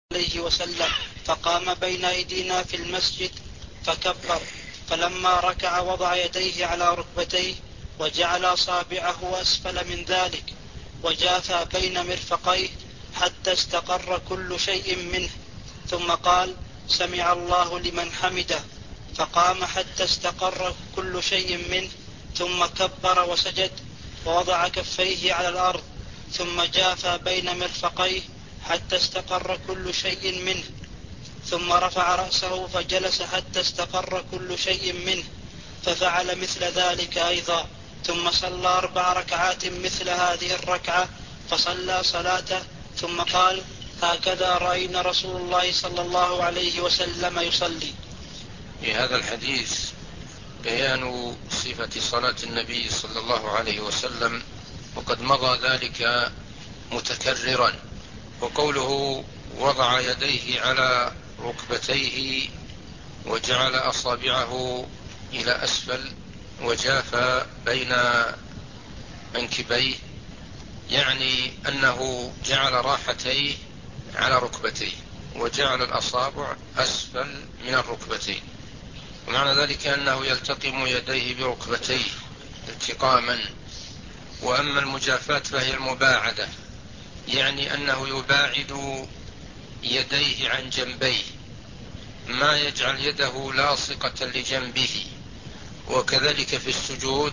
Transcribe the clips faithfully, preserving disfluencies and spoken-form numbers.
عليه وسلم فقام بين أيدينا في المسجد فكبر، فلما ركع وضع يديه على ركبتيه وجعل أصابعه أسفل من ذلك وجاثى بين مرفقيه حتى استقر كل شيء منه، ثم قال: سمع الله لمن حمده، فقام حتى استقر كل شيء منه، ثم كبر وسجد ووضع كفيه على الأرض، ثم جاثى بين مرفقيه حتى استقر كل شيء منه، ثم رفع رأسه فجلس حتى استقر كل شيء منه، ففعل مثل ذلك أيضا، ثم صلى أربع ركعات مثل هذه الركعة، فصلى صلاته ثم قال: هكذا رأينا رسول الله صلى الله عليه وسلم يصلي. في هذا الحديث بيان صفة صلاة النبي صلى الله عليه وسلم، وقد مضى ذلك متكررا. وقوله وضع يديه على ركبتيه وجعل أصابعه إلى أسفل وجاف بين منكبيه، يعني أنه جعل راحتيه على ركبتيه وجعل الأصابع أسفل من الركبتين، ومعنى ذلك أنه يلتقم يديه بركبتيه التقاما. وأما المجافاة فهي المباعدة، يعني أنه يباعد يديه عن جنبيه، ما يجعل يده لاصقة لجنبه. وكذلك في السجود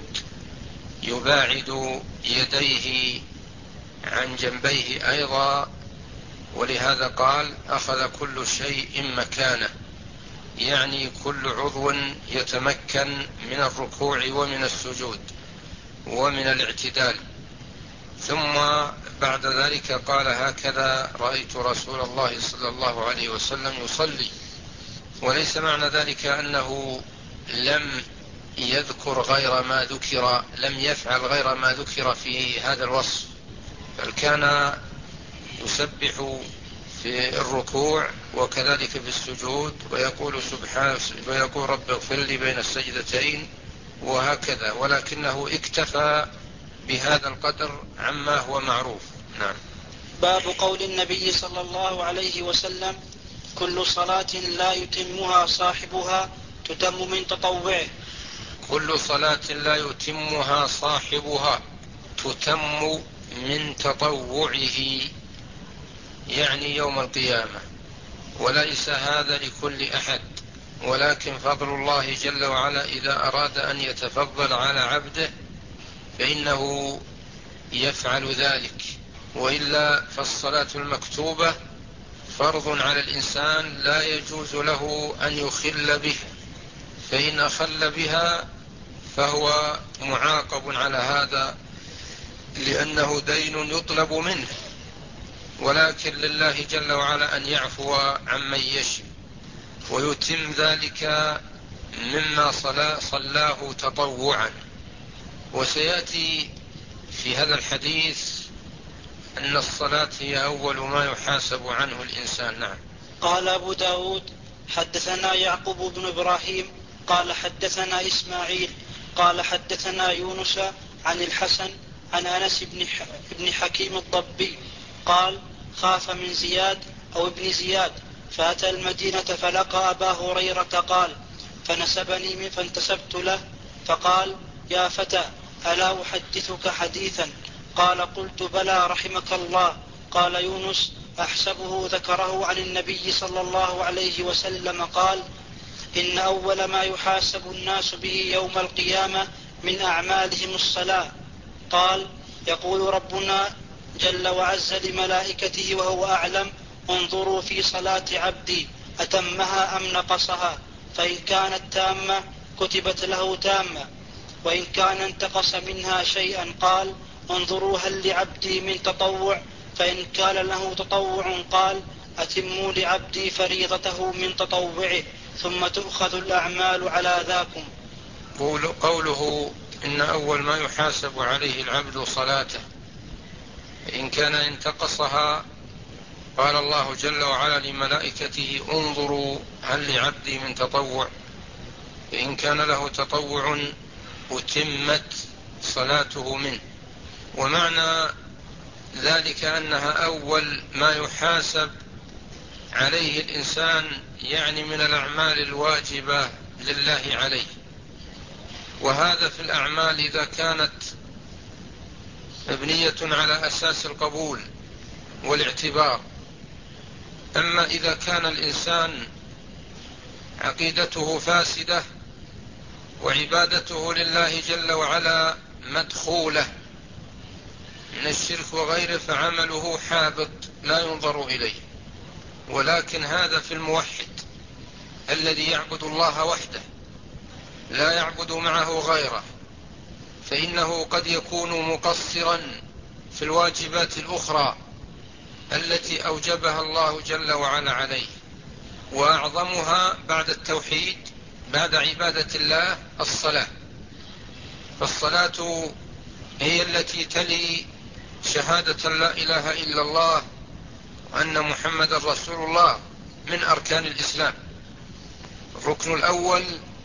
يباعد يديه عن جنبيه أيضا، ولهذا قال: أخذ كل شيء مكانه، يعني كل عضو يتمكن من الركوع ومن السجود ومن الاعتدال. ثم بعد ذلك قال: هكذا رأيت رسول الله صلى الله عليه وسلم يصلي. وليس معنى ذلك أنه لم يذكر غير ما ذكر، لم يفعل غير ما ذكر في هذا الوصف، بل كان يسبح في الركوع وكذلك في السجود، ويقول سبحانه ويقول رب اغفر لي بين السجدتين وهكذا، ولكنه اكتفى بهذا القدر عما هو معروف. نعم. باب قول النبي صلى الله عليه وسلم: كل صلاة لا يتمها صاحبها تتم من تطوعه. كل صلاة لا يتمها صاحبها تتم من تطوعه، يعني يوم القيامة. وليس هذا لكل أحد، ولكن فضل الله جل وعلا إذا أراد أن يتفضل على عبده فإنه يفعل ذلك، وإلا فالصلاة المكتوبة فرض على الإنسان لا يجوز له أن يخل به، فإن أخل بها فهو معاقب على هذا، لأنه دين يطلب منه. ولكن لله جل وعلا أن يعفو عمن يشاء ويتم ذلك مما صلاه تطوعا. وسيأتي في هذا الحديث أن الصلاة هي أول ما يحاسب عنه الإنسان. نعم. قال أبو داود: حدثنا يعقوب بن إبراهيم قال حدثنا إسماعيل قال حدثنا يونس عن الحسن عن أنس بن حكيم الضبي قال: خاف من زياد أو ابن زياد فأتى المدينة فلقى أبا هريرة قال: فنسبني فانتسبت له فقال: يا فتى، ألا أحدثك حديثا؟ قال: قلت بلى رحمك الله. قال يونس: أحسبه ذكره عن النبي صلى الله عليه وسلم قال: إن أول ما يحاسب الناس به يوم القيامة من أعمالهم الصلاة. قال: يقول ربنا جل وعز لملائكته وهو أعلم: انظروا في صلاة عبدي أتمها أم نقصها، فإن كانت تامة كتبت له تامة، وإن كان انتقص منها شيئا قال: انظروا هل لعبدي من تطوع، فإن كان له تطوع قال: أتموا لعبدي فريضته من تطوعه، ثم تؤخذ الأعمال على ذاكم. قوله إن أول ما يحاسب عليه العبد صلاته، إن كان انتقصها قال الله جل وعلا لملائكته: انظروا هل لعبدي من تطوع، فإن كان له تطوع أتمت صلاته منه. ومعنى ذلك أنها أول ما يحاسب عليه الإنسان يعني من الأعمال الواجبة لله عليه، وهذا في الأعمال إذا كانت مبنية على أساس القبول والاعتبار. أما إذا كان الإنسان عقيدته فاسدة وعبادته لله جل وعلا مدخولة من الشرك وغيره فعمله حابط لا ينظر إليه. ولكن هذا في الموحد الذي يعبد الله وحده لا يعبد معه غيره، فإنه قد يكون مقصرا في الواجبات الأخرى التي أوجبها الله جل وعلا عليه، وأعظمها بعد التوحيد بعد عبادة الله الصلاة. فالصلاة هي التي تلي شهادة لا إله إلا الله وأن محمد رسول الله من أركان الإسلام. الركن الأول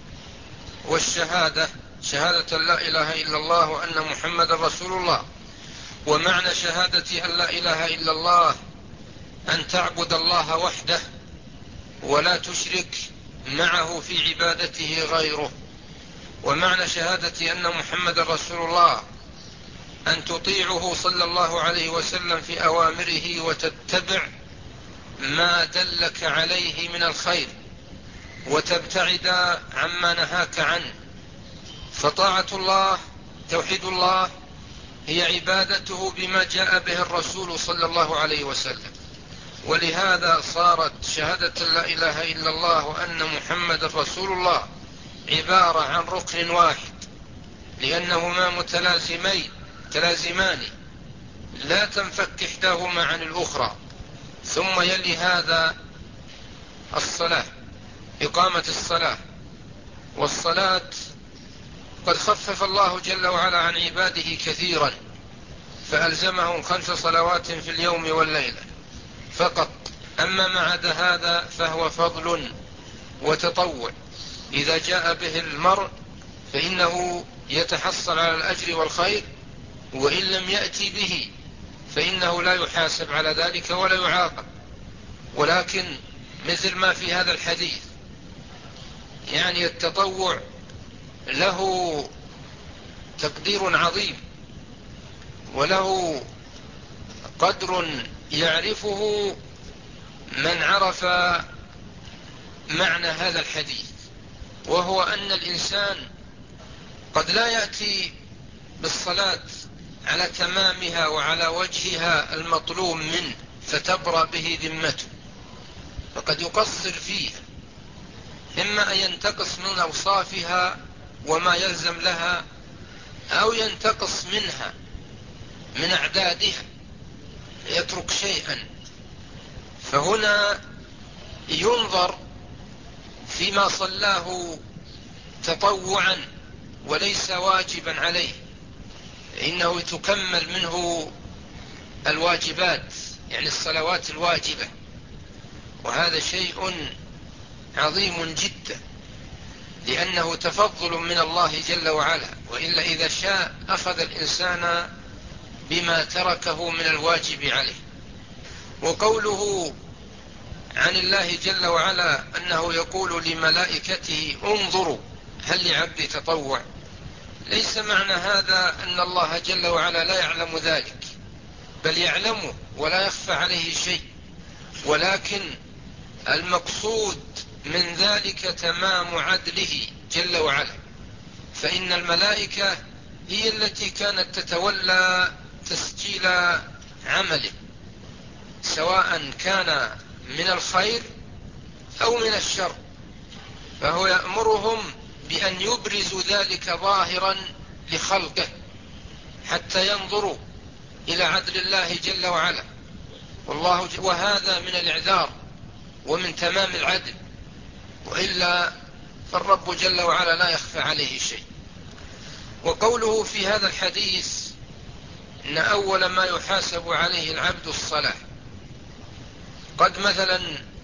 والشهادة شهادة لا إله إلا الله وأن محمد رسول الله. ومعنى شهادة أن لا إله إلا الله أن تعبد الله وحده ولا تشرك معه في عبادته غيره. ومعنى شهادة أن محمد رسول الله أن تطيعه صلى الله عليه وسلم في أوامره وتتبع ما دلك عليه من الخير وتبتعد عما نهاك عنه. فطاعة الله توحيد الله هي عبادته بما جاء به الرسول صلى الله عليه وسلم. ولهذا صارت شهادة لا إله إلا الله وأن محمد رسول الله عبارة عن ركن واحد، لأنهما متلازمين متلازمان لا تنفك إحداهما عن الأخرى. ثم يلي هذا الصلاة، إقامة الصلاة. والصلاة قد خفف الله جل وعلا عن عباده كثيرا فألزمهم خمس صلوات في اليوم والليلة فقط. أما ما عدا هذا فهو فضل وتطوع إذا جاء به المرء فإنه يتحصل على الأجر والخير، وإن لم يأتي به فإنه لا يحاسب على ذلك ولا يعاقب. ولكن مثل ما في هذا الحديث يعني التطوع له تقدير عظيم وله قدر يعرفه من عرف معنى هذا الحديث، وهو أن الإنسان قد لا يأتي بالصلاة على تمامها وعلى وجهها المطلوب منه فتبرأ به ذمته، فقد يقصر فيها، إما أن ينتقص من أوصافها وما يلزم لها أو ينتقص منها من أعدادها يترك شيئا. فهنا ينظر فيما صلاه تطوعا وليس واجبا عليه، إنه تكمل منه الواجبات يعني الصلوات الواجبة، وهذا شيء عظيم جدا لأنه تفضل من الله جل وعلا، وإلا إذا شاء أخذ الإنسان بما تركه من الواجب عليه. وقوله عن الله جل وعلا أنه يقول لملائكته انظروا هل لعبدي تطوع، ليس معنى هذا أن الله جل وعلا لا يعلم ذلك، بل يعلمه ولا يخفى عليه شيء، ولكن المقصود من ذلك تمام عدله جل وعلا. فإن الملائكة هي التي كانت تتولى تسجيل عمله سواء كان من الخير أو من الشر، فهو يأمرهم بأن يبرزوا ذلك ظاهرا لخلقه حتى ينظروا إلى عدل الله جل وعلا. والله ج... وهذا من الإعذار ومن تمام العدل، وإلا فالرب جل وعلا لا يخفى عليه شيء. وقوله في هذا الحديث إن أول ما يحاسب عليه العبد الصلاة، قد مثلا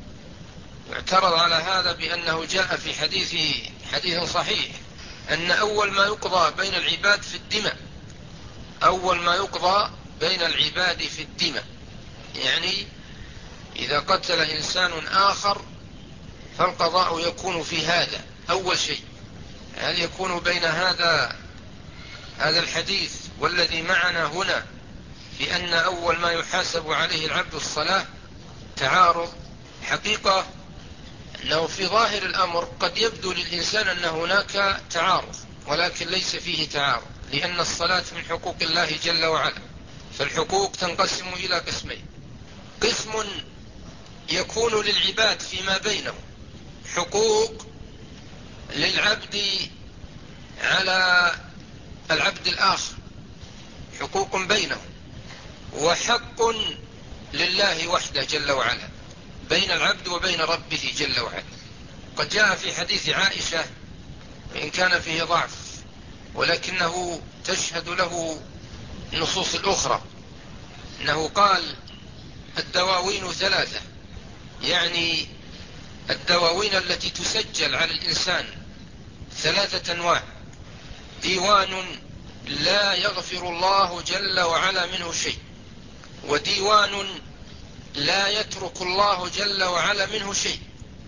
اعترض على هذا بأنه جاء في حديث حديث صحيح أن أول ما يقضى بين العباد في الدماء، أول ما يقضى بين العباد في الدماء، يعني إذا قتل إنسان آخر فالقضاء يكون في هذا أول شيء. هل يكون بين هذا هذا الحديث والذي معنا هنا في أن أول ما يحاسب عليه العبد الصلاة تعارض؟ حقيقة أنه في ظاهر الأمر قد يبدو للإنسان أن هناك تعارض، ولكن ليس فيه تعارض، لأن الصلاة من حقوق الله جل وعلا. فالحقوق تنقسم إلى قسمين: قسم يكون للعباد فيما بينهم، حقوق للعبد على العبد الآخر، حقوق بينهم، وحق لله وحده جل وعلا بين العبد وبين ربه جل وعلا. قد جاء في حديث عائشة، وإن كان فيه ضعف ولكنه تشهد له النصوص الأخرى، أنه قال: الدواوين ثلاثة، يعني الدواوين التي تسجل على الإنسان ثلاثة أنواع: ديوان لا يغفر الله جل وعلا منه شيء، وديوان لا يترك الله جل وعلا منه شيء،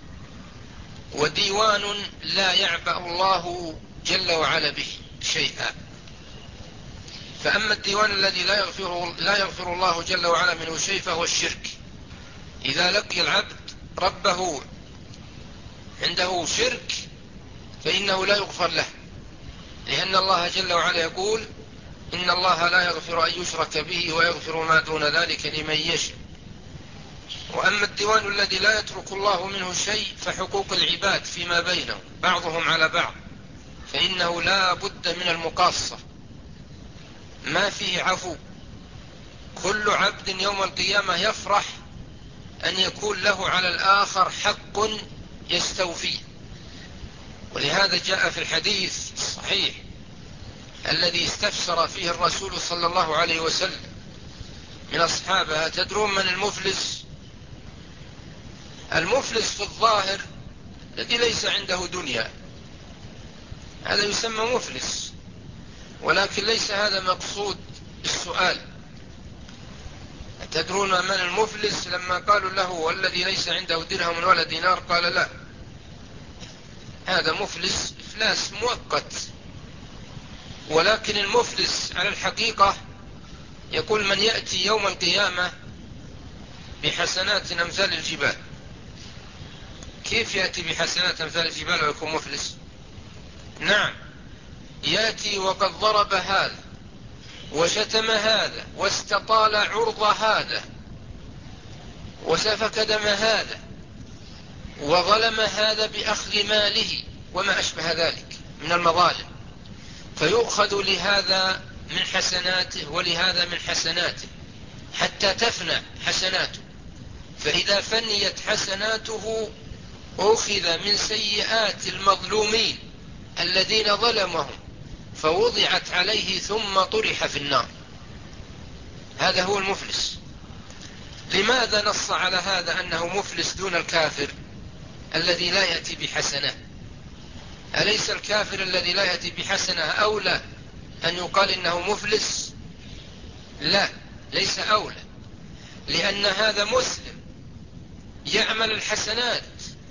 وديوان لا يعبأ الله جل وعلا به شيئا. فأما الديوان الذي لا يغفر, لا يغفر الله جل وعلا منه شيء فهو الشرك. إذا لقي العبد ربه عنده شرك فإنه لا يغفر له، لأن الله جل وعلا يقول: إن الله لا يغفر أن يشرك به ويغفر ما دون ذلك لمن يشاء. وأما الديوان الذي لا يترك الله منه شيء فحقوق العباد فيما بينهم بعضهم على بعض، فإنه لا بد من المقاصة، ما فيه عفو. كل عبد يوم القيامة يفرح أن يكون له على الآخر حق يستوفيه. ولهذا جاء في الحديث الصحيح الذي استفسر فيه الرسول صلى الله عليه وسلم من أصحابه: تدرون من المفلس؟ المفلس في الظاهر الذي ليس عنده دنيا، هذا يسمى مفلس، ولكن ليس هذا مقصود السؤال. تدرون من المفلس؟ لما قالوا له: والذي ليس عنده درهم ولا دينار، قال: لا، هذا مفلس إفلاس مؤقت. ولكن المفلس على الحقيقة يقول: من يأتي يوم القيامة بحسنات أمثال الجبال. كيف يأتي بحسنات أمثال الجبال ويكون مفلس؟ نعم، يأتي وقد ضرب هذا وشتم هذا واستطال عرض هذا وسفك دم هذا وظلم هذا بأخذ ماله وما أشبه ذلك من المظالم، فيؤخذ لهذا من حسناته ولهذا من حسناته حتى تفنى حسناته. فإذا فنيت حسناته أخذ من سيئات المظلومين الذين ظلمهم فوضعت عليه ثم طرح في النار. هذا هو المفلس. لماذا نص على هذا أنه مفلس دون الكافر الذي لا يأتي بحسنة؟ أليس الكافر الذي لا يأتي بحسنة أولى أن يقال إنه مفلس؟ لا، ليس أولى، لأن هذا مسلم يعمل الحسنات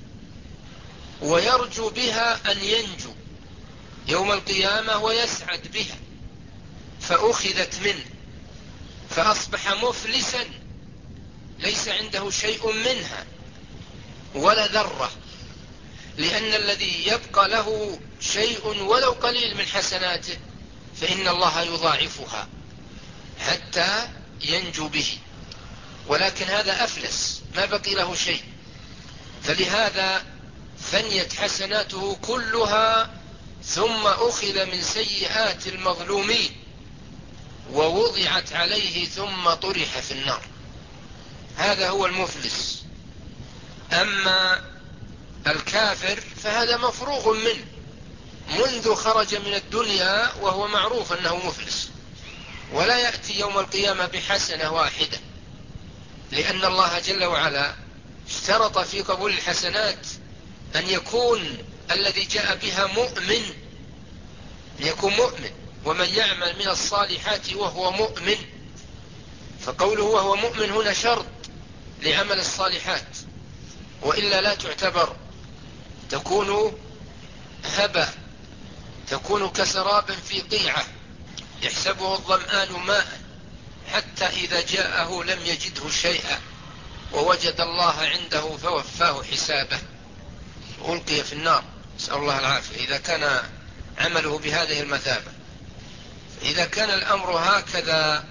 ويرجو بها أن ينجو يوم القيامة ويسعد بها، فأخذت منه فأصبح مفلسا ليس عنده شيء منها ولا ذرة، لأن الذي يبقى له شيء ولو قليل من حسناته فإن الله يضاعفها حتى ينجو به، ولكن هذا أفلس ما بقي له شيء. فلهذا فنيت حسناته كلها ثم أخذ من سيئات المظلومين ووضعت عليه ثم طرح في النار. هذا هو المفلس. أما الكافر فهذا مفروغ منه منذ خرج من الدنيا وهو معروف أنه مفلس، ولا يأتي يوم القيامة بحسنة واحدة، لأن الله جل وعلا اشترط في قبول الحسنات أن يكون الذي جاء بها مؤمن، يكون مؤمن، ومن يعمل من الصالحات وهو مؤمن. فقوله وهو مؤمن هنا شرط، لعمل الصالحات، وإلا لا تعتبر، تكون هبا، تكون كسراب في قيعة يحسبه الظمآن ماء حتى إذا جاءه لم يجده شيئا ووجد الله عنده فوفاه حسابه ألقي في النار، نسأل الله العافية، إذا كان عمله بهذه المثابة. إذا كان الأمر هكذا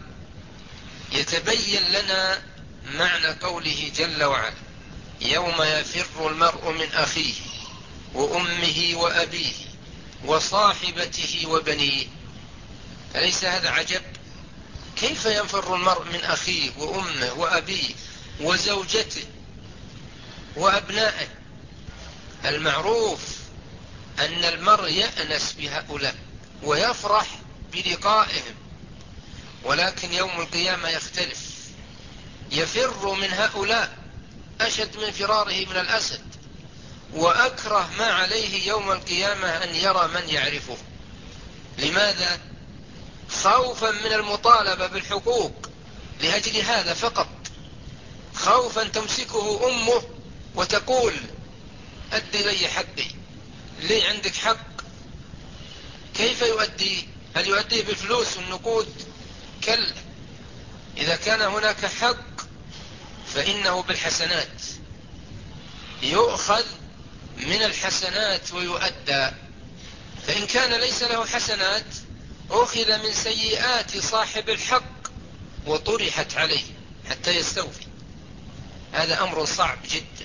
يتبين لنا معنى قوله جل وعلا: يوم يفر المرء من أخيه وأمه وأبيه وصاحبته وبنيه. أليس هذا عجب؟ كيف ينفر المرء من أخيه وأمه وأبيه وزوجته وأبنائه؟ المعروف أن المرء يأنس بهؤلاء ويفرح بلقائهم، ولكن يوم القيامة يختلف، يفر من هؤلاء أشد من فراره من الأسد، وأكره ما عليه يوم القيامة أن يرى من يعرفه. لماذا؟ خوفا من المطالبة بالحقوق، لأجل هذا فقط، خوفا تمسكه أمه وتقول: أدي لي حقي، لي عندك حق. كيف يؤدي؟ هل يؤديه بالفلوس والنقود؟ كلا، إذا كان هناك حق فإنه بالحسنات، يؤخذ من الحسنات ويؤدى. فإن كان ليس له حسنات أخذ من سيئات صاحب الحق وطرحت عليه حتى يستوفي. هذا أمر صعب جدا.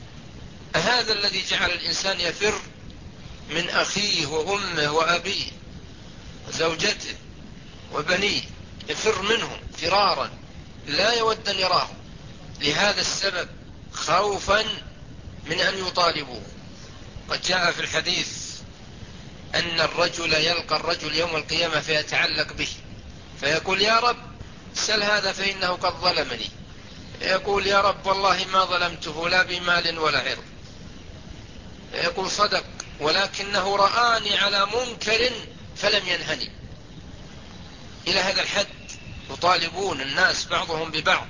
هذا الذي جعل الإنسان يفر من أخيه وأمه وأبيه وزوجته وبنيه، يفر منهم فرارا لا يود أن يراهم، لهذا السبب، خوفا من أن يطالبوه. قد جاء في الحديث أن الرجل يلقى الرجل يوم القيامة فيتعلق به، فيقول: يا رب سل هذا فإنه قد ظلمني. يقول: يا رب والله ما ظلمته لا بمال ولا عرض. يقول: صدق، ولكنه رآني على منكر فلم ينهني. إلى هذا الحد يطالبون الناس بعضهم ببعض: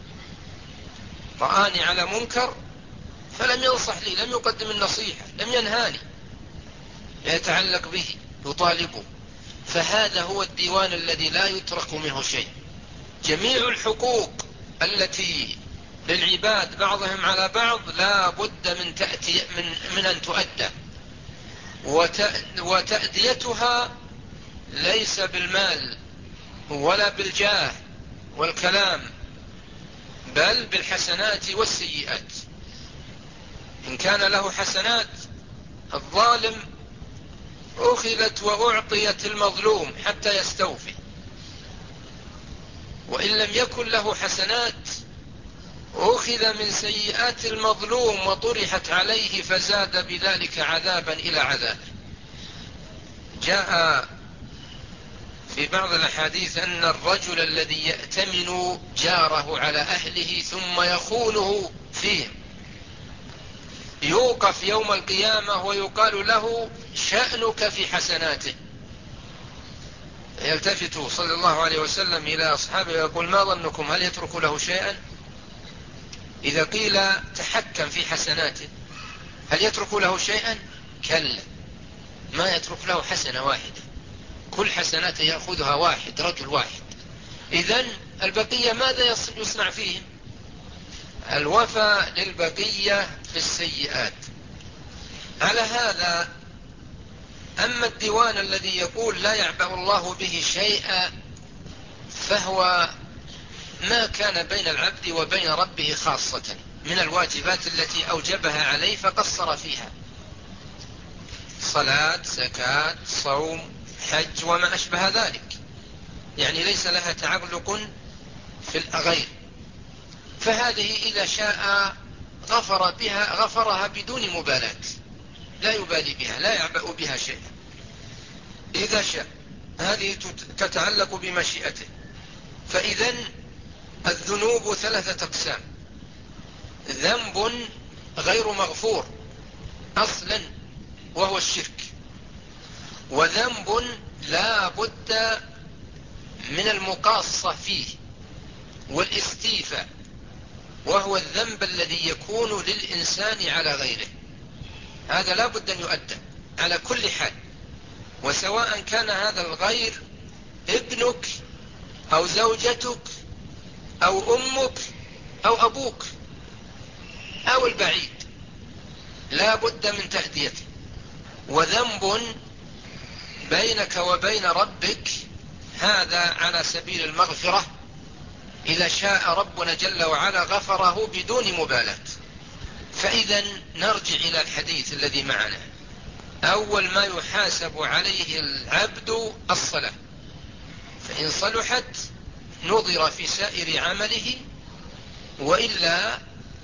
رآني على منكر فلم ينصح لي، لم يقدم النصيحة، لم ينهاني، يتعلق به، يطالبه. فهذا هو الديوان الذي لا يترك منه شيء. جميع الحقوق التي للعباد بعضهم على بعض لا بد من تأتي من, من أن تؤدى، وتأديتها ليس بالمال ولا بالجاه والكلام، بل بالحسنات والسيئات. إن كان له حسنات الظالم أخذت وأعطيت المظلوم حتى يستوفي، وإن لم يكن له حسنات أخذ من سيئات المظلوم وطرحت عليه فزاد بذلك عذابا إلى عذاب. جاء في بعض الأحاديث أن الرجل الذي يأتمن جاره على أهله ثم يخونه فيه يوقف يوم القيامة ويقال له: شأنك في حسناته. يلتفت صلى الله عليه وسلم إلى أصحابه ويقول: ما ظنكم، هل يترك له شيئا؟ إذا قيل تحكم في حسناته هل يترك له شيئا؟ كلا، ما يترك له حسنة واحدة، كل حسناته يأخذها واحد، رجل واحد. إذن البقية ماذا يصنع فيهم؟ الوفاء للبقية في السيئات. على هذا، أما الديوان الذي يقول لا يعبأ الله به شيئا فهو ما كان بين العبد وبين ربه خاصة من الواجبات التي أوجبها عليه فقصر فيها: صلاة، زكاة، صوم، حج وما أشبه ذلك، يعني ليس لها تعلق في الغير. فهذه إذا شاء غفر بها غفرها بدون مبالاة، لا يبالي بها، لا يعبأ بها شيئا إذا شاء. هذه تتعلق بمشيئته. فإذن الذنوب ثلاثة أقسام: ذنب غير مغفور أصلا وهو الشرك، وذنب لا بد من المقاصة فيه والاستيفاء، وهو الذنب الذي يكون للإنسان على غيره، هذا لا بد أن يؤدى على كل حال، وسواء كان هذا الغير ابنك أو زوجتك أو أمك أو أبوك أو البعيد، لا بد من تأديته. وذنب بينك وبين ربك هذا على سبيل المغفرة، إذا شاء ربنا جل وعلا غفره بدون مبالاة. فإذا نرجع إلى الحديث الذي معنا. أول ما يحاسب عليه العبد الصلاة، فإن صلحت نظر في سائر عمله، وإلا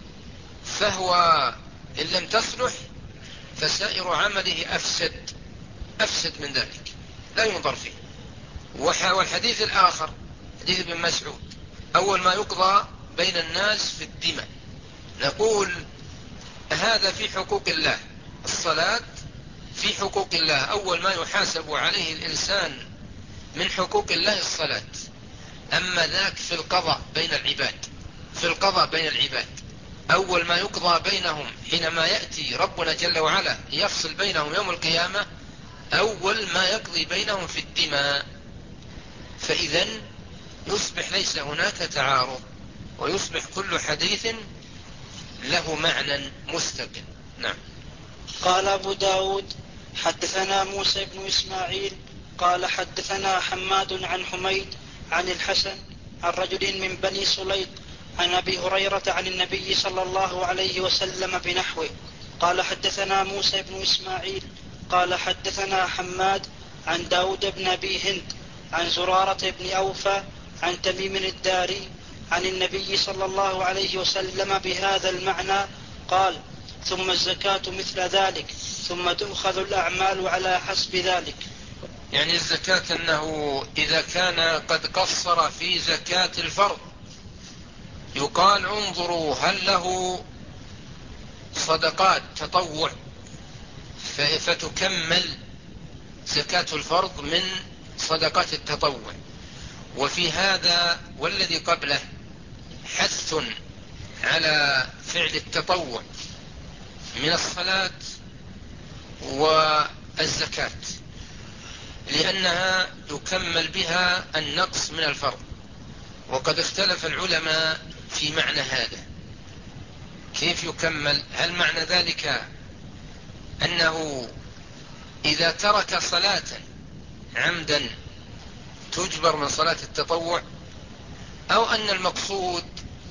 فهو إن لم تصلح فسائر عمله أفسد أفسد من ذلك، لا ينظر فيه. والحديث الآخر حديث ابن مسعود: أول ما يقضى بين الناس في الدماء. نقول هذا في حقوق الله، الصلاة في حقوق الله، أول ما يحاسب عليه الإنسان من حقوق الله الصلاة. أما ذاك في القضاء بين العباد، في القضاء بين العباد أول ما يقضى بينهم حينما يأتي ربنا جل وعلا يفصل بينهم يوم القيامة، أول ما يقضي بينهم في الدماء. فإذا يصبح ليس هناك تعارض، ويصبح كل حديث له معنى مستقل. نعم. قال أبو داود: حدثنا موسى بن إسماعيل قال حدثنا حماد عن حميد عن الحسن عن رجل من بني سليط عن أبي هريرة عن النبي صلى الله عليه وسلم بنحوه. قال حدثنا موسى بن إسماعيل قال حدثنا حماد عن داود بن أبي هند عن زرارة بن أوفى عن تميم الداري عن النبي صلى الله عليه وسلم بهذا المعنى. قال: ثم الزكاة مثل ذلك، ثم تؤخذ الأعمال على حسب ذلك. يعني الزكاة أنه إذا كان قد قصر في زكاة الفرض يقال: انظروا هل له صدقات تطوع فتكمل زكاة الفرض من صدقات التطوع. وفي هذا والذي قبله حث على فعل التطوع من الصلاة والزكاة، لأنها يكمل بها النقص من الفرض. وقد اختلف العلماء في معنى هذا، كيف يكمل؟ هل معنى ذلك أنه إذا ترك صلاة عمدا تجبر من صلاة التطوع، أو أن المقصود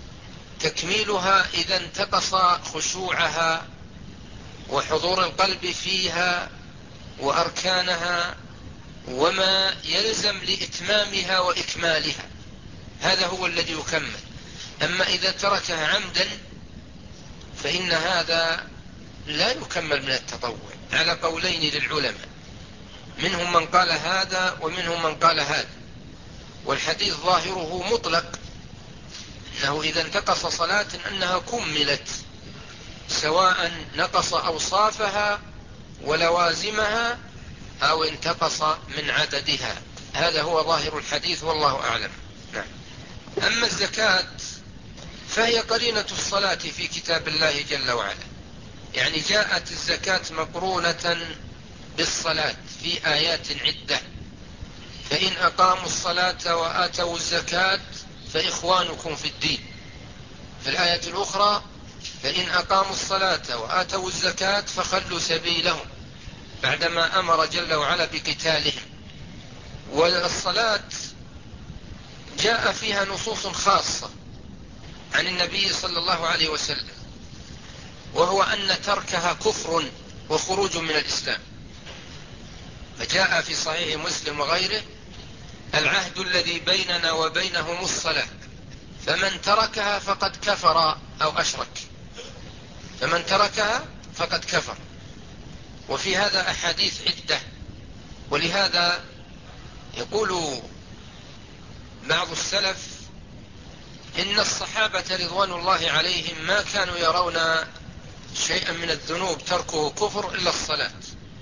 تكميلها إذا انتقص خشوعها وحضور القلب فيها وأركانها وما يلزم لإتمامها وإكمالها، هذا هو الذي يكمل. أما إذا تركها عمدا فإن هذا لا يكمل من التطوع، على قولين للعلماء، منهم من قال هذا ومنهم من قال هذا. والحديث ظاهره مطلق، أنه إذا انتقص صلاة أنها كملت، سواء نقص أوصافها ولوازمها أو انتقص من عددها. هذا هو ظاهر الحديث والله أعلم. نعم. أما الزكاة فهي قرينة الصلاة في كتاب الله جل وعلا، يعني جاءت الزكاة مقرونة بالصلاة في آيات عدة: فإن أقاموا الصلاة وآتوا الزكاة فإخوانكم في الدين. في الآية الأخرى: فإن أقاموا الصلاة وآتوا الزكاة فخلوا سبيلهم، بعدما أمر جل وعلا بقتالهم. والصلاة جاء فيها نصوص خاصة عن النبي صلى الله عليه وسلم، وهو أن تركها كفر وخروج من الإسلام. فجاء في صحيح مسلم وغيره: العهد الذي بيننا وبينهم الصلاة، فمن تركها فقد كفر أو أشرك، فمن تركها فقد كفر. وفي هذا أحاديث عدة. ولهذا يقول بعض السلف: إن الصحابة رضوان الله عليهم ما كانوا يرون شيئا من الذنوب تركه كفر إلا الصلاة،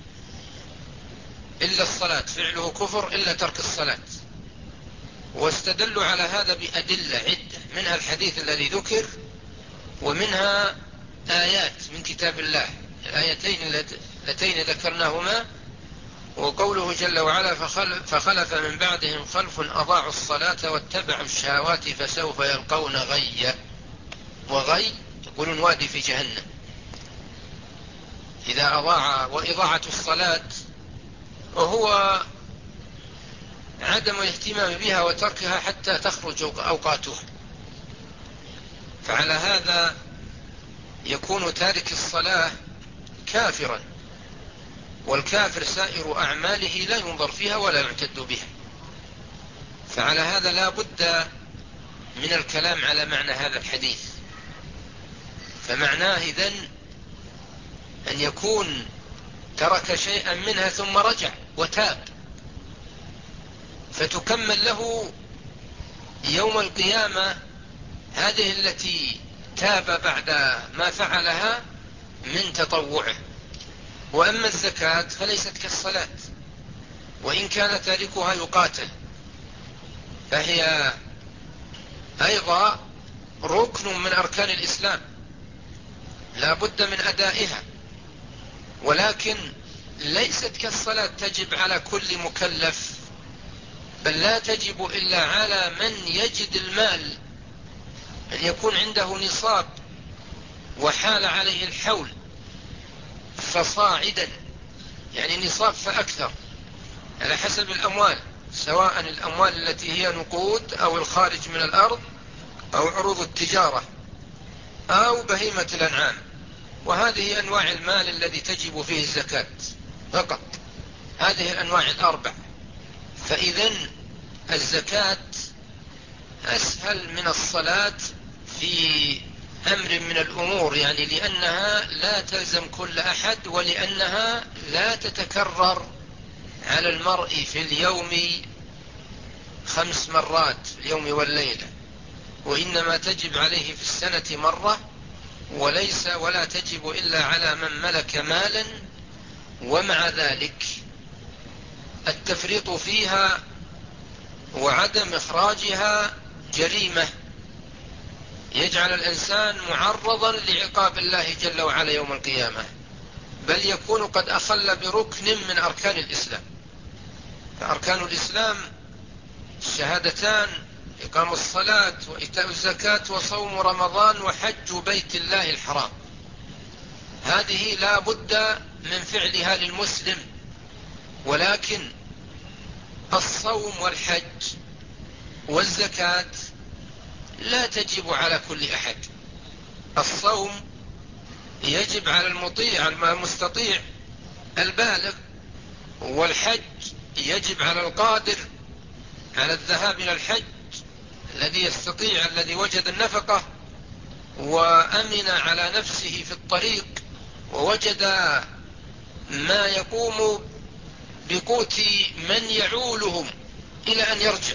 إلا الصلاة فعله كفر إلا ترك الصلاة. واستدلوا على هذا بأدلة عدة، منها الحديث الذي ذكر ومنها آيات من كتاب الله، الآيتين اللتين ذكرناهما، وقوله جل وعلا فخلف من بعدهم خلف أضاعوا الصلاة واتبعوا الشهوات فسوف يلقون غيا. وغي يقولون وادي في جهنم. إذا أضاع، وإضاعة الصلاة وهو عدم الاهتمام بها وتركها حتى تخرج أوقاتها، فعلى هذا يكون تارك الصلاة كافرا، والكافر سائر أعماله لا ينظر فيها ولا يعتد بها. فعلى هذا لا بد من الكلام على معنى هذا الحديث. فمعناه إذن أن يكون ترك شيئا منها ثم رجع وتاب، فتكمل له يوم القيامة هذه التي تاب بعد ما فعلها من تطوعه. وأما الزكاة فليست كالصلاة، وإن كان تاركها يقاتل، فهي أيضا ركن من أركان الإسلام لا بد من أدائها، ولكن ليست كالصلاة تجب على كل مكلف، بل لا تجب إلا على من يجد المال، أن يكون عنده نصاب وحال عليه الحول فصاعدا، يعني نصاب فأكثر على حسب الأموال، سواء الأموال التي هي نقود أو الخارج من الأرض أو عروض التجارة أو بهيمة الأنعام. وهذه أنواع المال الذي تجب فيه الزكاة فقط، هذه الأنواع الأربع. فإذن الزكاة أسهل من الصلاة في أمر من الأمور، يعني لأنها لا تلزم كل أحد، ولأنها لا تتكرر على المرء في اليوم خمس مرات في اليوم والليلة، وإنما تجب عليه في السنة مرة، وليس ولا تجب إلا على من ملك مالا. ومع ذلك التفريط فيها وعدم إخراجها جريمة يجعل الإنسان معرضا لعقاب الله جل وعلا يوم القيامة، بل يكون قد أخل بركن من أركان الإسلام. فأركان الإسلام الشهادتان، إقام الصلاة وإيتاء الزكاة وصوم رمضان وحج بيت الله الحرام، هذه لا بد من فعلها للمسلم. ولكن الصوم والحج والزكاة لا تجب على كل أحد. الصوم يجب على المطيع المستطيع البالغ، والحج يجب على القادر على الذهاب إلى الحج، الذي يستطيع، الذي وجد النفقة وأمن على نفسه في الطريق ووجد ما يقوم بقوت من يعولهم إلى أن يرجع.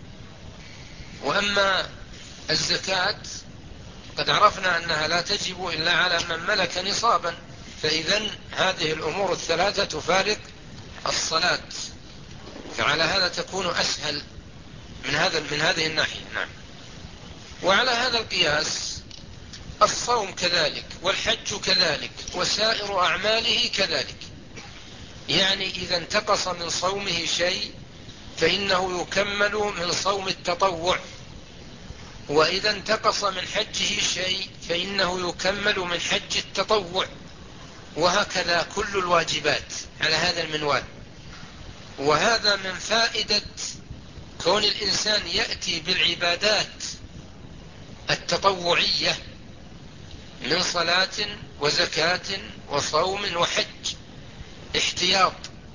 وأما الزكاة قد عرفنا أنها لا تجب إلا على من ملك نصابا، فإذن هذه الأمور الثلاثة تفارق الصلاة، فعلى هذا تكون أسهل من هذا من هذه الناحية. نعم. وعلى هذا القياس الصوم كذلك، والحج كذلك، وسائر أعماله كذلك. يعني إذا انتقص من صومه شيء فإنه يكمل من صوم التطوع، وإذا انتقص من حجه شيء فإنه يكمل من حج التطوع، وهكذا كل الواجبات على هذا المنوال. وهذا من فائدة كون الإنسان يأتي بالعبادات التطوعية من صلاة وزكاة وصوم وحج احتياط،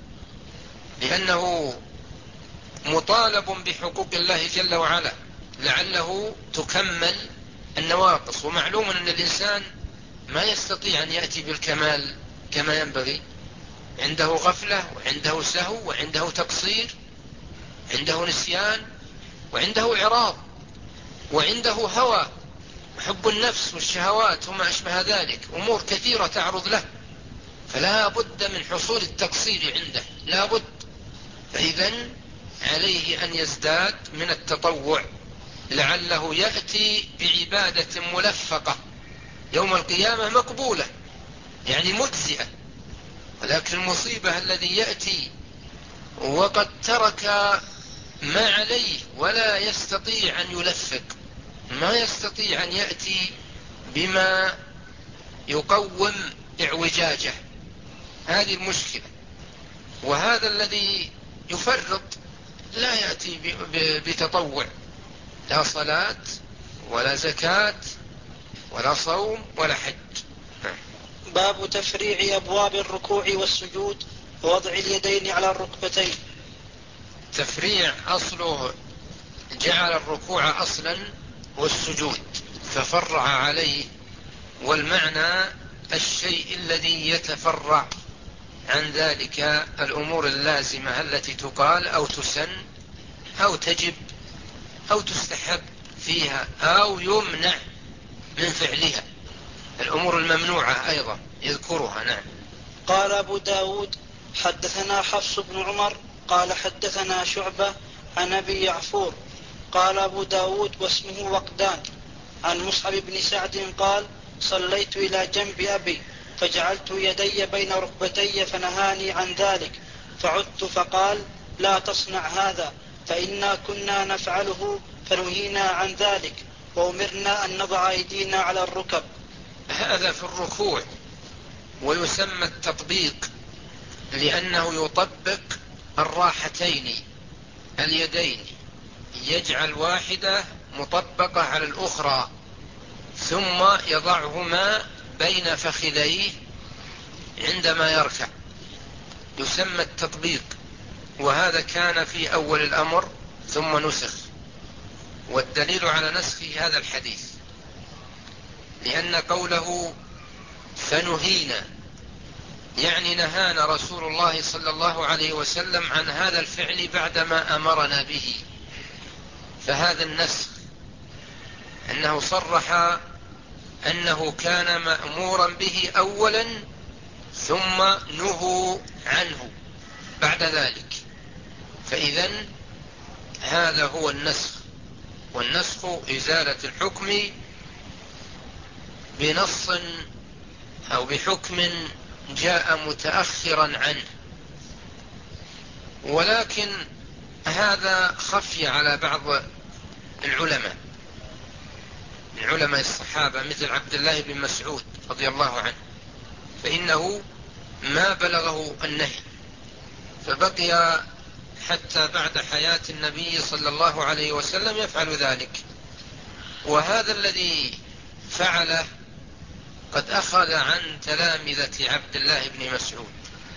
لأنه مطالب بحقوق الله جل وعلا لعله تكمل النواقص. ومعلوم أن الإنسان ما يستطيع أن يأتي بالكمال كما ينبغي، عنده غفلة وعنده سهو وعنده تقصير، عنده نسيان وعنده إعراض وعنده هوى وحب النفس والشهوات وما أشبه ذلك، أمور كثيرة تعرض له، فلا بد من حصول التقصير عنده، لا بد. فإذن عليه أن يزداد من التطوع لعله يأتي بعبادة ملفقة يوم القيامة مقبولة يعني مجزئة. ولكن المصيبة الذي يأتي وقد ترك ما عليه ولا يستطيع أن يلفق، ما يستطيع أن يأتي بما يقوم اعوجاجه، هذه المشكلة. وهذا الذي يفرط لا يأتي بتطوع، لا صلاة ولا زكاة ولا صوم ولا حج. باب تفريع أبواب الركوع والسجود ووضع اليدين على الركبتين. تفريع أصله جعل الركوع أصلا والسجود ففرع عليه، والمعنى الشيء الذي يتفرع عن ذلك، الأمور اللازمة التي تقال أو تسن أو تجب أو تستحب فيها أو يمنع من فعلها، الأمور الممنوعة أيضا يذكرها. نعم. قال أبو داود حدثنا حفص بن عمر قال حدثنا شعبة عن أبي يعفور قال أبو داود واسمه وقدان عن مصعب بن سعد قال صليت إلى جنب أبي فجعلت يدي بين ركبتي فنهاني عن ذلك، فعدت فقال لا تصنع هذا فإنا كنا نفعله فنهينا عن ذلك وأمرنا أن نضع أيدينا على الركب. هذا في الركوع، ويسمى التطبيق لأنه يطبق الراحتين اليدين، يجعل واحدة مطبقة على الأخرى ثم يضعهما بين فخذيه عندما يركع، يسمى التطبيق. وهذا كان في أول الأمر ثم نسخ، والدليل على نسخه هذا الحديث، لأن قوله فنهينا يعني نهانا رسول الله صلى الله عليه وسلم عن هذا الفعل بعدما أمرنا به، فهذا النسخ أنه صرح أنه كان مأمورا به أولا ثم نهوا عنه بعد ذلك، فإذن هذا هو النسخ. والنسخ إزالة الحكم بنص أو بحكم جاء متأخرا عنه. ولكن هذا خفي على بعض العلماء من علماء الصحابة مثل عبد الله بن مسعود رضي الله عنه، فإنه ما بلغه النهي فبقي حتى بعد حياة النبي صلى الله عليه وسلم يفعل ذلك. وهذا الذي فعله قد أخذ عن تلامذة عبد الله بن مسعود.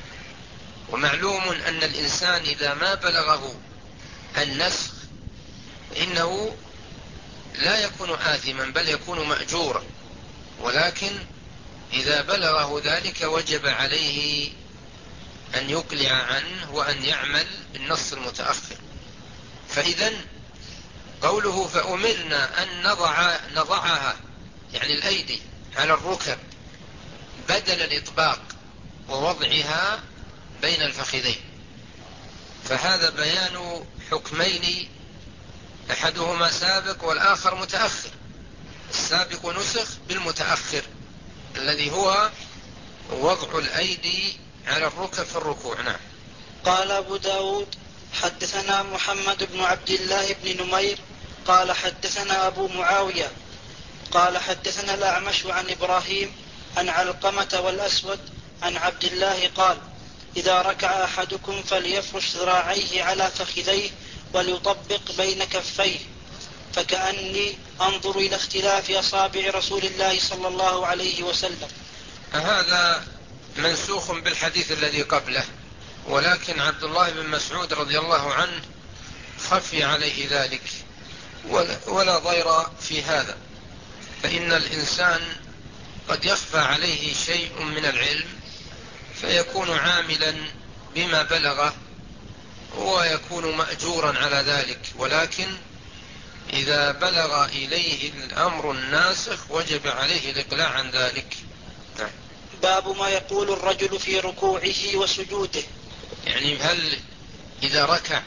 ومعلوم أن الإنسان إذا ما بلغه النسخ فإنه لا يكون آثما بل يكون مأجورا، ولكن إذا بلغه ذلك وجب عليه أن يقلع عنه وأن يعمل بالنص المتأخر. فإذا قوله فأمرنا أن نضع نضعها يعني الأيدي على الركب بدل الإطباق ووضعها بين الفخذين، فهذا بيان حكمين أحدهما سابق والآخر متأخر. السابق نسخ بالمتأخر الذي هو وضع الأيدي على الركب في الركوع. نعم. قال أبو داود حدثنا محمد بن عبد الله بن نمير قال حدثنا أبو معاوية قال حدثنا الأعمش عن إبراهيم عن علقمة والأسود عن عبد الله قال إذا ركع أحدكم فليفرش ذراعيه على فخذيه وليطبق بين كفيه، فكأني أنظر إلى اختلاف أصابع رسول الله صلى الله عليه وسلم. هذا منسوخ بالحديث الذي قبله، ولكن عبد الله بن مسعود رضي الله عنه خفي عليه ذلك ولا ضير في هذا، فإن الإنسان قد يخفى عليه شيء من العلم فيكون عاملا بما بلغه ويكون مأجورا على ذلك، ولكن إذا بلغ إليه الأمر الناسخ وجب عليه الإقلاع عن ذلك. باب ما يقول الرجل في ركوعه وسجوده، يعني هل إذا ركع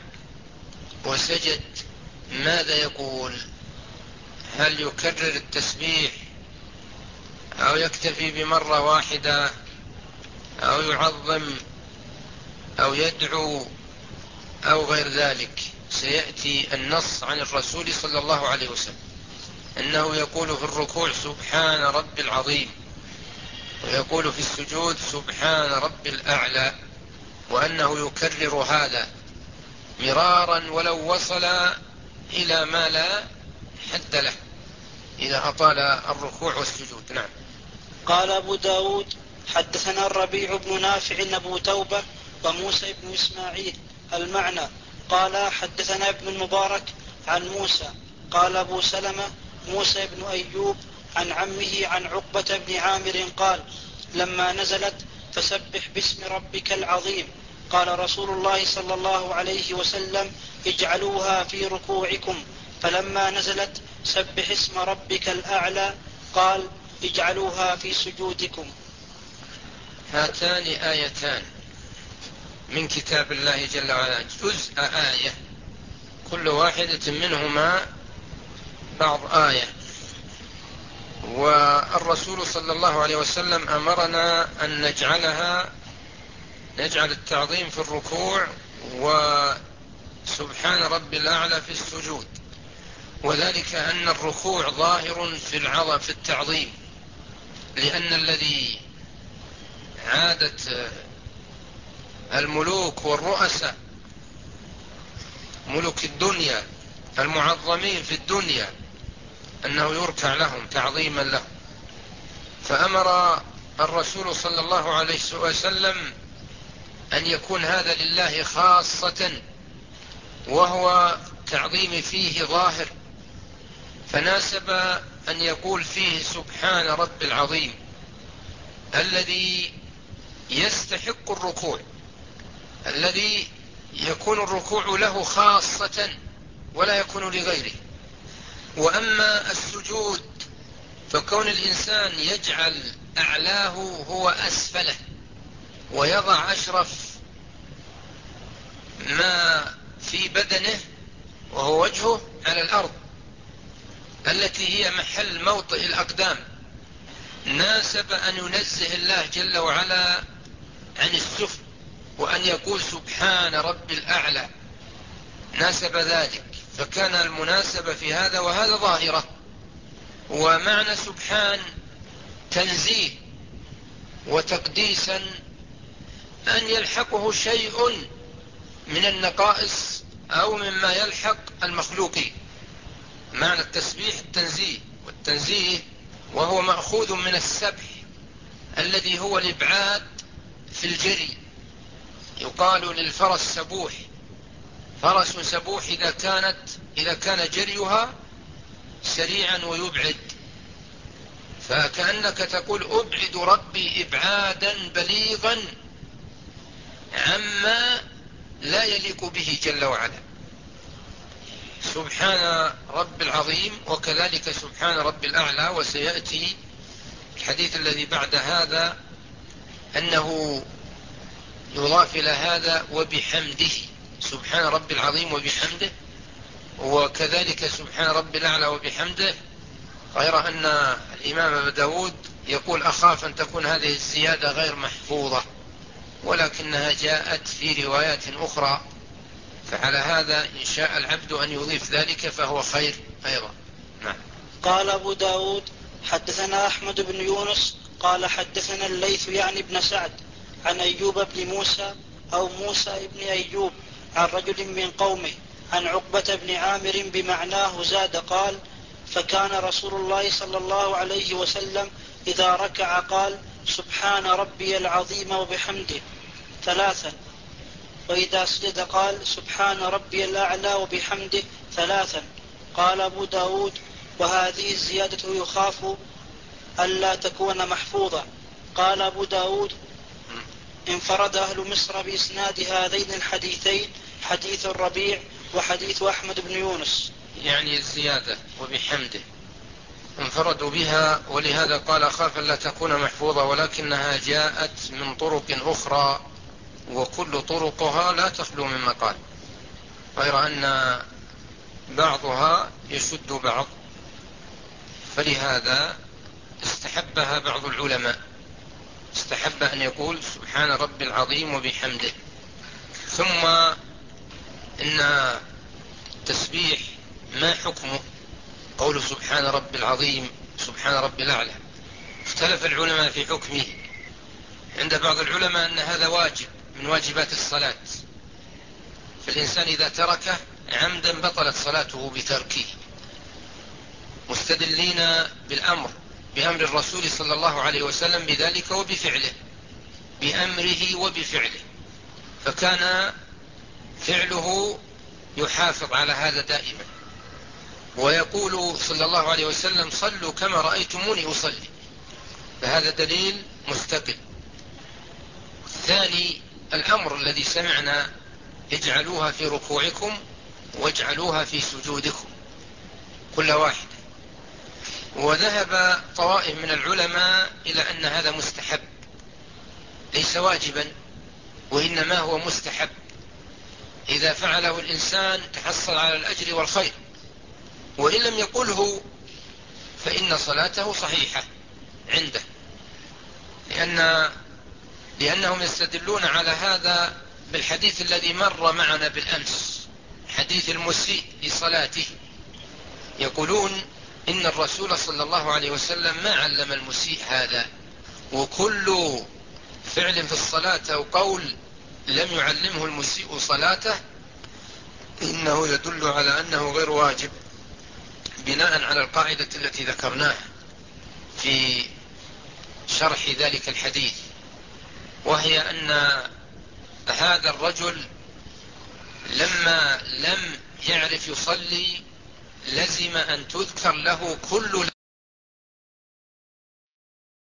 وسجد ماذا يقول؟ هل يكرر التسبيح أو يكتفي بمرة واحدة أو يعظم أو يدعو أو غير ذلك. سيأتي النص عن الرسول صلى الله عليه وسلم أنه يقول في الركوع سبحان رب العظيم، ويقول في السجود سبحان رب الأعلى، وأنه يكرر هذا مرارا ولو وصل إلى ما لا حد له إذا أطال الركوع والسجود. نعم. قال أبو داود حدثنا الربيع بن نافع أبو توبة وموسى بن إسماعيل المعنى. قال حدثنا ابن المبارك عن موسى قال أبو سلمة موسى بن أيوب عن عمه عن عقبة بن عامر قال لما نزلت فسبح باسم ربك العظيم قال رسول الله صلى الله عليه وسلم اجعلوها في ركوعكم، فلما نزلت سبح اسم ربك الأعلى قال اجعلوها في سجودكم. هاتان آيتان من كتاب الله جل وعلا، جزء آية، كل واحدة منهما بعض آية. والرسول صلى الله عليه وسلم أمرنا أن نجعلها نجعل التعظيم في الركوع وسبحان رب الأعلى في السجود، وذلك أن الركوع ظاهر في العظم في التعظيم، لأن الذي عادت الملوك والرؤساء ملوك الدنيا المعظمين في الدنيا أنه يركع لهم تعظيما لهم، فأمر الرسول صلى الله عليه وسلم أن يكون هذا لله خاصة، وهو تعظيم فيه ظاهر، فناسب أن يقول فيه سبحان رب العظيم الذي يستحق الركوع، الذي يكون الركوع له خاصة ولا يكون لغيره. وأما السجود فكون الإنسان يجعل أعلاه هو أسفله ويضع أشرف ما في بدنه وهو وجهه على الأرض التي هي محل موطئ الأقدام، ناسب أن ينزه الله جل وعلا عن السفل وأن يقول سبحان رب الأعلى، ناسب ذلك، فكان المناسبة في هذا وهذا ظاهرة. ومعنى سبحان تنزيه وتقديسا أن يلحقه شيء من النقائص أو مما يلحق المخلوقين. معنى التسبيح التنزيه، والتنزيه وهو مأخوذ من السبح الذي هو الإبعاد في الجري. يقال للفرس سبوح، فرس سبوح إذا كانت إذا كان جريها سريعا ويبعد، فكأنك تقول أبعد ربي إبعادا بليغا عما لا يليق به جل وعلا. سبحان رب العظيم وكذلك سبحان رب الأعلى. وسيأتي الحديث الذي بعد هذا أنه يضاف إلى هذا وبحمده، سبحان رب العظيم وبحمده، وكذلك سبحان رب الأعلى وبحمده، غير أن الإمام أبو داود يقول أخاف أن تكون هذه الزيادة غير محفوظة، ولكنها جاءت في روايات أخرى، فعلى هذا إن شاء العبد أن يضيف ذلك فهو خير أيضا. نعم. قال أبو داود حدثنا أحمد بن يونس قال حدثنا الليث يعني بن سعد عن أيوب بن موسى أو موسى بن أيوب عن رجل من قومه عن عقبة بن عامر بمعناه زاد قال فكان رسول الله صلى الله عليه وسلم إذا ركع قال سبحان ربي العظيم وبحمده ثلاثا، وإذا سجد قال سبحان ربي الأعلى وبحمده ثلاثا. قال أبو داود وهذه الزيادة يخاف ألا تكون محفوظة. قال أبو داود انفرد أهل مصر بإسناد هذين الحديثين، حديث الربيع وحديث أحمد بن يونس، يعني الزيادة وبحمده انفردوا بها، ولهذا قال أخاف ألا تكون محفوظة، ولكنها جاءت من طرق أخرى وكل طرقها لا تخلو من مقال، غير أن بعضها يشد بعض، فلهذا استحبها بعض العلماء، استحب أن يقول سبحان ربي العظيم وبحمده. ثم إن التسبيح ما حكمه؟ قول سبحان ربي العظيم سبحان ربي الأعلى، اختلف العلماء في حكمه. عند بعض العلماء أن هذا واجب من واجبات الصلاة، فالإنسان إذا تركه عمدا بطلت صلاته بتركه، مستدلين بالأمر بأمر الرسول صلى الله عليه وسلم بذلك وبفعله، بأمره وبفعله، فكان فعله يحافظ على هذا دائما، ويقول صلى الله عليه وسلم صلوا كما رأيتموني أصلي، فهذا دليل مستقل. الثاني الأمر الذي سمعنا اجعلوها في ركوعكم واجعلوها في سجودكم كل واحد، وذهب طوائف من العلماء إلى أن هذا مستحب ليس واجبا، وإنما هو مستحب، إذا فعله الإنسان تحصل على الأجر والخير، وإن لم يقله فإن صلاته صحيحة عنده، لأن لأنهم يستدلون على هذا بالحديث الذي مر معنا بالأمس، حديث المسيء لصلاته، يقولون إن الرسول صلى الله عليه وسلم ما علم المسيء هذا، وكل فعل في الصلاة أو قول لم يعلمه المسيء صلاته إنه يدل على أنه غير واجب، بناء على القاعدة التي ذكرناها في شرح ذلك الحديث، وهي أن هذا الرجل لما لم يعرف يصلي لزم أن تذكر له كل